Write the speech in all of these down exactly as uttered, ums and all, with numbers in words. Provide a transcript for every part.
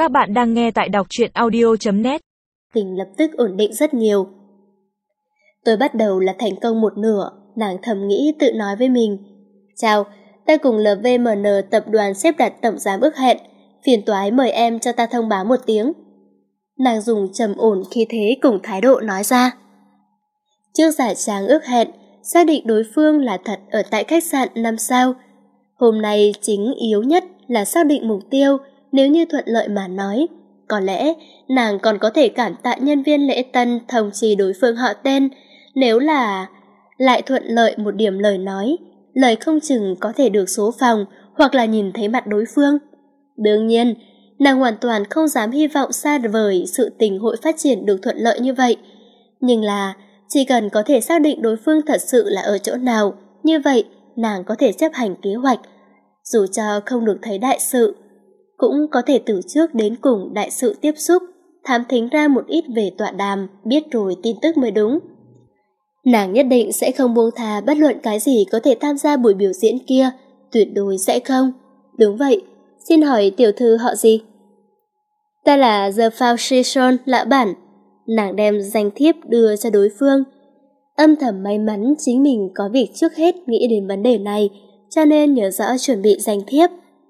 Các bạn đang nghe tại đọc truyện audio chấm net. Tình lập tức ổn định rất nhiều. Tôi bắt đầu là thành công một nửa, nàng thầm nghĩ tự nói với mình. Chào, ta cùng lờ vê em en tập đoàn xếp đặt tổng giám ước hẹn, phiền toái mời em cho ta thông báo một tiếng. Nàng dùng trầm ổn khí thế cùng thái độ nói ra. Trước giải tráng ước hẹn, xác định đối phương là thật ở tại khách sạn năm sao. Hôm nay chính yếu nhất là xác định mục tiêu. Nếu như thuận lợi mà nói, có lẽ nàng còn có thể cảm tạ nhân viên lễ tân thông trì đối phương họ tên. Nếu là lại thuận lợi một điểm lời nói, lời không chừng có thể được số phòng hoặc là nhìn thấy mặt đối phương. Đương nhiên, nàng hoàn toàn không dám hy vọng xa vời sự tình hội phát triển được thuận lợi như vậy. Nhưng là chỉ cần có thể xác định đối phương thật sự là ở chỗ nào, như vậy nàng có thể chấp hành kế hoạch. Dù cho không được thấy đại sự, cũng có thể từ trước đến cùng đại sự tiếp xúc, thám thính ra một ít về tọa đàm, biết rồi tin tức mới đúng. Nàng nhất định sẽ không buông tha bất luận cái gì có thể tham gia buổi biểu diễn kia, tuyệt đối sẽ không. Đúng vậy, xin hỏi tiểu thư họ gì? Ta là The Foundation lão bản. Nàng đem danh thiếp đưa cho đối phương. Âm thầm may mắn chính mình có việc trước hết nghĩ đến vấn đề này, cho nên nhớ rõ chuẩn bị danh thiếp.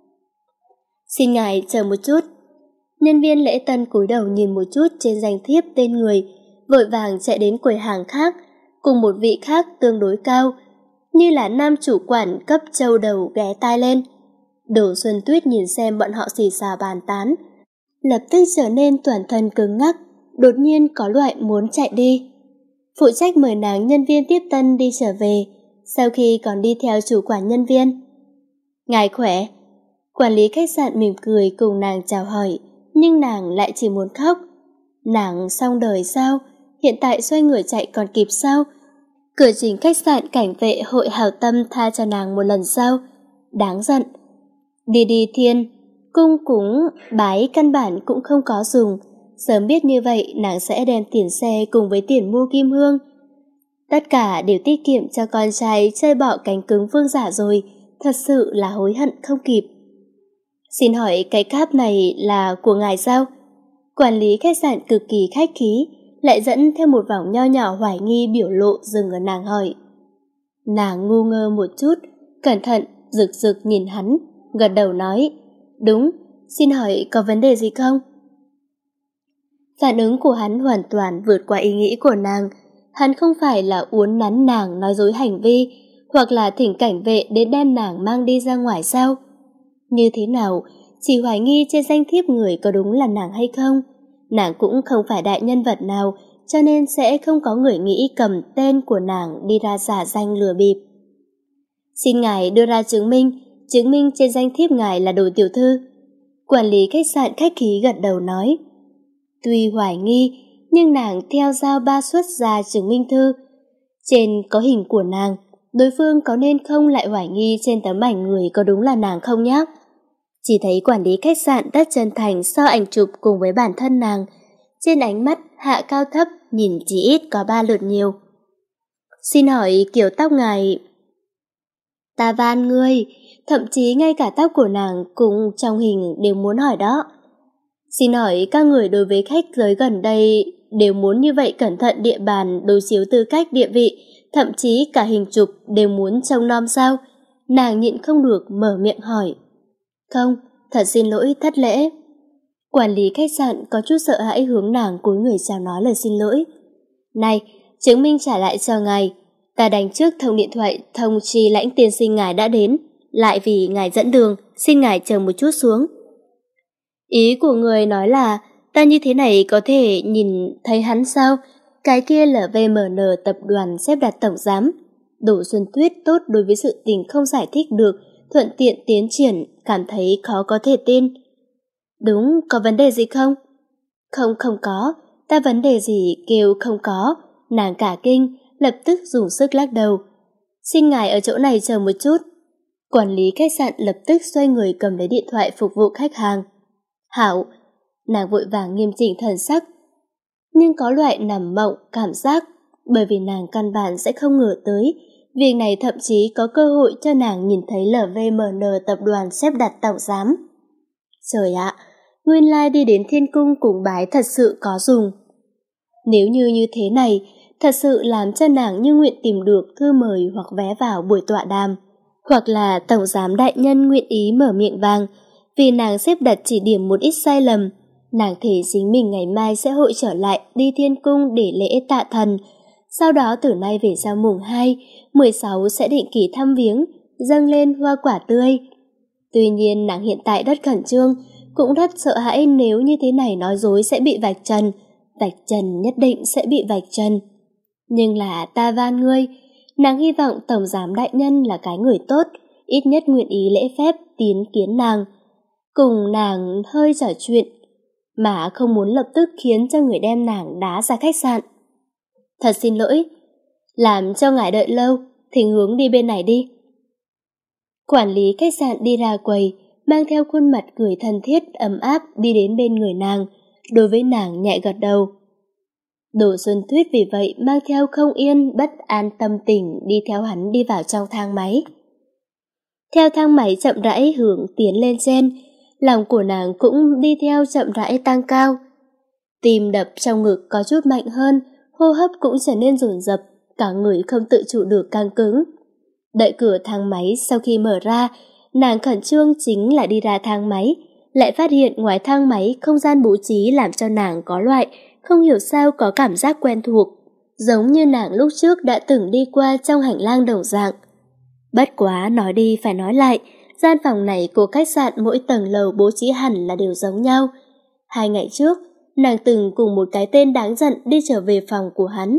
Xin ngài chờ một chút. Nhân viên lễ tân cúi đầu nhìn một chút trên danh thiếp tên người, vội vàng chạy đến quầy hàng khác, cùng một vị khác tương đối cao, như là nam chủ quản cấp châu đầu ghé tai lên. Đỗ Xuân Tuyết nhìn xem bọn họ xì xào bàn tán, lập tức trở nên toàn thân cứng ngắc, đột nhiên có loại muốn chạy đi. Phụ trách mời nàng nhân viên tiếp tân đi trở về, sau khi còn đi theo chủ quản nhân viên. Ngài khỏe. Quản lý khách sạn mỉm cười cùng nàng chào hỏi, nhưng nàng lại chỉ muốn khóc. Nàng xong đời sao? Hiện tại xoay người chạy còn kịp sao? Cửa chính khách sạn cảnh vệ hội hảo tâm tha cho nàng một lần sau. Đáng giận. Đi đi thiên, cung cúng, bái căn bản cũng không có dùng. Sớm biết như vậy nàng sẽ đem tiền xe cùng với tiền mua kim hương. Tất cả đều tiết kiệm cho con trai chơi bọ cánh cứng vương giả rồi. Thật sự là hối hận không kịp. Xin hỏi cái cáp này là của ngài sao? Quản lý khách sạn cực kỳ khách khí, lại dẫn theo một vòng nho nhỏ hoài nghi biểu lộ dừng ở nàng hỏi. Nàng ngu ngơ một chút, cẩn thận, rực rực nhìn hắn, gật đầu nói. Đúng, xin hỏi có vấn đề gì không? Phản ứng của hắn hoàn toàn vượt qua ý nghĩ của nàng. Hắn không phải là uốn nắn nàng nói dối hành vi, hoặc là thỉnh cảnh vệ đến đem nàng mang đi ra ngoài sao? Như thế nào, chỉ hoài nghi trên danh thiếp người có đúng là nàng hay không. Nàng cũng không phải đại nhân vật nào, cho nên sẽ không có người nghĩ cầm tên của nàng đi ra giả danh lừa bịp. Xin ngài đưa ra chứng minh, chứng minh trên danh thiếp ngài là đồ tiểu thư. Quản lý khách sạn khách khí gật đầu nói. Tuy hoài nghi, nhưng nàng theo giao ba xuất ra chứng minh thư. Trên có hình của nàng, đối phương có nên không lại hoài nghi trên tấm ảnh người có đúng là nàng không nhá? Chỉ thấy quản lý khách sạn rất chân thành so ảnh chụp cùng với bản thân nàng, trên ánh mắt hạ cao thấp nhìn chỉ ít có ba lượt nhiều. Xin hỏi kiểu tóc ngài... Ta van ngươi, thậm chí ngay cả tóc của nàng cùng trong hình đều muốn hỏi đó. Xin hỏi các người đối với khách giới gần đây đều muốn như vậy cẩn thận địa bàn đối chiếu tư cách địa vị, thậm chí cả hình chụp đều muốn trông nom sao? Nàng nhịn không được mở miệng hỏi. Không, thật xin lỗi, thất lễ. Quản lý khách sạn có chút sợ hãi hướng nàng cúi người chào nói lời xin lỗi. Này, chứng minh trả lại cho ngài. Ta đánh trước thông điện thoại thông chi lãnh tiên sinh ngài đã đến, lại vì ngài dẫn đường, xin ngài chờ một chút xuống. Ý của người nói là ta như thế này có thể nhìn thấy hắn sao? Cái kia là vê em en tập đoàn xếp đặt tổng giám. Đỗ Xuân Tuyết tốt đối với sự tình không giải thích được, thuận tiện tiến triển, cảm thấy khó có thể tin. Đúng, có vấn đề gì không? Không, không có, ta vấn đề gì kêu không có. Nàng cả kinh, lập tức dùng sức lắc đầu. Xin ngài ở chỗ này chờ một chút. Quản lý khách sạn lập tức xoay người cầm lấy điện thoại phục vụ khách hàng. Hảo, nàng vội vàng nghiêm chỉnh thần sắc, nhưng có loại nằm mộng cảm giác, bởi vì nàng căn bản sẽ không ngờ tới, việc này thậm chí có cơ hội cho nàng nhìn thấy lờ vê em en tập đoàn xếp đặt tổng giám. Trời ạ, nguyên lai đi đến thiên cung cúng bái thật sự có dùng. Nếu như như thế này, thật sự làm cho nàng như nguyện tìm được thư mời hoặc vé vào buổi tọa đàm, hoặc là tổng giám đại nhân nguyện ý mở miệng vàng, vì nàng xếp đặt chỉ điểm một ít sai lầm. Nàng thể chính mình ngày mai sẽ hội trở lại đi thiên cung để lễ tạ thần, sau đó từ nay về sau mùng hai, mười sáu sẽ định kỳ thăm viếng, dâng lên hoa quả tươi. Tuy nhiên nàng hiện tại rất khẩn trương, cũng rất sợ hãi nếu như thế này nói dối sẽ bị vạch trần, vạch trần nhất định sẽ bị vạch trần. Nhưng là ta van ngươi, nàng hy vọng tổng giám đại nhân là cái người tốt, ít nhất nguyện ý lễ phép tín kiến nàng, cùng nàng hơi trò chuyện, mà không muốn lập tức khiến cho người đem nàng đá ra khách sạn. Thật xin lỗi, làm cho ngài đợi lâu, thỉnh hướng đi bên này đi. Quản lý khách sạn đi ra quầy, mang theo khuôn mặt cười thân thiết ấm áp đi đến bên người nàng, đối với nàng nhẹ gật đầu. Đỗ Xuân Tuyết vì vậy mang theo không yên bất an tâm tình đi theo hắn đi vào trong thang máy. Theo thang máy chậm rãi hướng tiến lên trên, lòng của nàng cũng đi theo chậm rãi tăng cao. Tim đập trong ngực có chút mạnh hơn, hô hấp cũng trở nên dồn dập, cả người không tự chủ được căng cứng. Đợi cửa thang máy sau khi mở ra, nàng khẩn trương chính là đi ra thang máy, lại phát hiện ngoài thang máy không gian bố trí làm cho nàng có loại không hiểu sao có cảm giác quen thuộc, giống như nàng lúc trước đã từng đi qua trong hành lang đồng dạng. Bất quá nói đi phải nói lại, gian phòng này của khách sạn mỗi tầng lầu bố trí hẳn là đều giống nhau. Hai ngày trước, nàng từng cùng một cái tên đáng giận đi trở về phòng của hắn.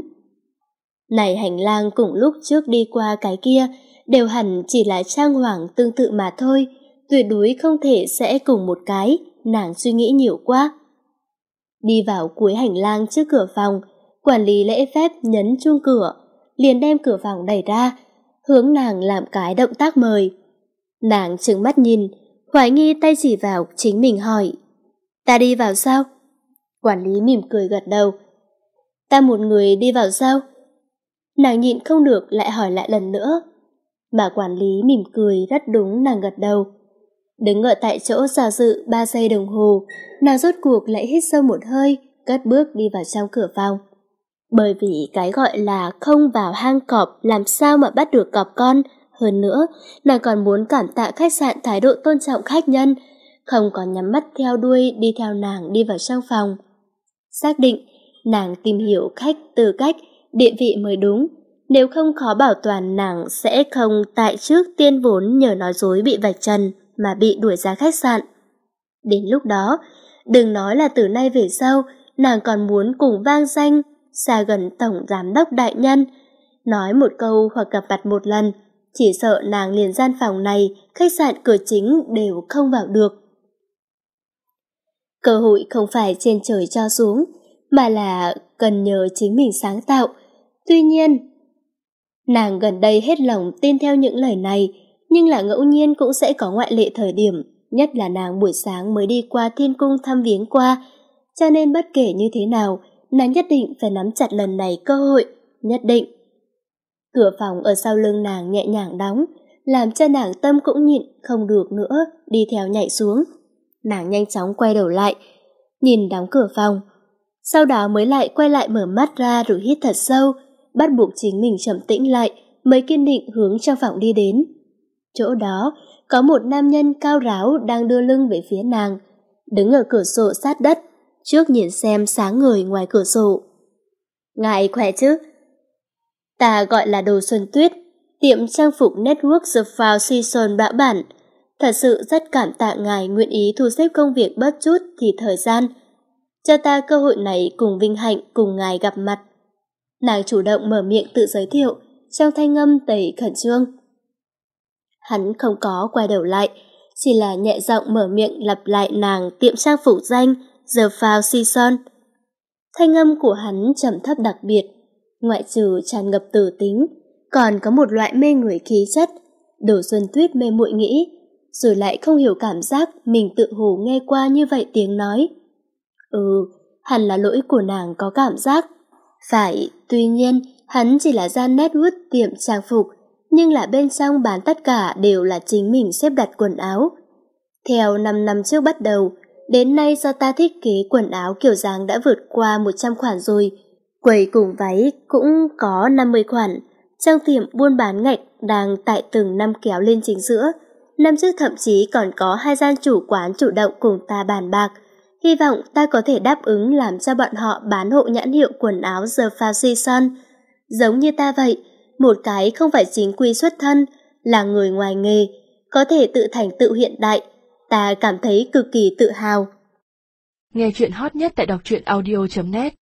Này hành lang cùng lúc trước đi qua cái kia, đều hẳn chỉ là trang hoàng tương tự mà thôi, tuyệt đối không thể sẽ cùng một cái, nàng suy nghĩ nhiều quá. Đi vào cuối hành lang trước cửa phòng, quản lý lễ phép nhấn chuông cửa, liền đem cửa phòng đẩy ra, hướng nàng làm cái động tác mời. Nàng trừng mắt nhìn, hoài nghi tay chỉ vào chính mình hỏi, ta đi vào sao? Quản lý mỉm cười gật đầu, ta một người đi vào sao? Nàng nhịn không được lại hỏi lại lần nữa, mà quản lý mỉm cười rất đúng nàng gật đầu. Đứng ở tại chỗ do dự ba giây đồng hồ, nàng rốt cuộc lại hít sâu một hơi, cất bước đi vào trong cửa phòng. Bởi vì cái gọi là không vào hang cọp làm sao mà bắt được cọp con. Hơn nữa, nàng còn muốn cảm tạ khách sạn thái độ tôn trọng khách nhân, không có nhắm mắt theo đuôi đi theo nàng đi vào trong phòng. Xác định, nàng tìm hiểu khách tư cách, địa vị mới đúng. Nếu không khó bảo toàn nàng sẽ không tại trước tiên vốn nhờ nói dối bị vạch trần mà bị đuổi ra khách sạn. Đến lúc đó, đừng nói là từ nay về sau, nàng còn muốn cùng vang danh xa gần tổng giám đốc đại nhân. Nói một câu hoặc gặp mặt một lần, chỉ sợ nàng liền gian phòng này, khách sạn cửa chính đều không vào được. Cơ hội không phải trên trời cho xuống, mà là cần nhờ chính mình sáng tạo. Tuy nhiên, nàng gần đây hết lòng tin theo những lời này, nhưng là ngẫu nhiên cũng sẽ có ngoại lệ thời điểm, nhất là nàng buổi sáng mới đi qua thiên cung thăm viếng qua, cho nên bất kể như thế nào, nàng nhất định phải nắm chặt lần này cơ hội, nhất định. Cửa phòng ở sau lưng nàng nhẹ nhàng đóng, làm cho nàng tâm cũng nhịn không được nữa, đi theo nhảy xuống. Nàng nhanh chóng quay đầu lại, nhìn đóng cửa phòng, sau đó mới lại quay lại mở mắt ra rồi hít thật sâu, bắt buộc chính mình trầm tĩnh lại, mới kiên định hướng trong phòng đi đến. Chỗ đó, có một nam nhân cao ráo đang đưa lưng về phía nàng, đứng ở cửa sổ sát đất, trước nhìn xem sáng người ngoài cửa sổ. Ngài khỏe chứ? Ta gọi là Đồ Xuân Tuyết, tiệm trang phục Network The Four Seasons bão bản. Thật sự rất cảm tạ ngài nguyện ý thu xếp công việc bớt chút thì thời gian, cho ta cơ hội này cùng vinh hạnh cùng ngài gặp mặt. Nàng chủ động mở miệng tự giới thiệu, trong thanh âm đầy khẩn trương. Hắn không có quay đầu lại, chỉ là nhẹ giọng mở miệng lặp lại nàng tiệm trang phục danh The Four Seasons. Thanh âm của hắn trầm thấp đặc biệt, ngoại trừ tràn ngập từ tính, còn có một loại mê người khí chất. Đồ Xuân Tuyết mê muội nghĩ, rồi lại không hiểu cảm giác mình tự hồ nghe qua như vậy tiếng nói. Ừ, hẳn là lỗi của nàng có cảm giác. Phải, tuy nhiên, hắn chỉ là gian Netwood tiệm trang phục, nhưng là bên trong bán tất cả đều là chính mình xếp đặt quần áo. Theo năm năm trước bắt đầu, Đến nay do ta thiết kế quần áo kiểu dáng đã vượt qua một trăm khoản rồi. Quầy cùng váy cũng có năm mươi khoản. Trong tiệm buôn bán ngạch đang tại từng năm kéo lên chính giữa. Năm trước thậm chí còn có hai gian chủ quán chủ động cùng ta bàn bạc. Hy vọng ta có thể đáp ứng làm cho bọn họ bán hộ nhãn hiệu quần áo The Fashion. Giống như ta vậy, một cái không phải chính quy xuất thân, là người ngoài nghề, có thể tự thành tựu hiện đại. Ta cảm thấy cực kỳ tự hào. Nghe chuyện hot nhất tại đọc truyện audio chấm net.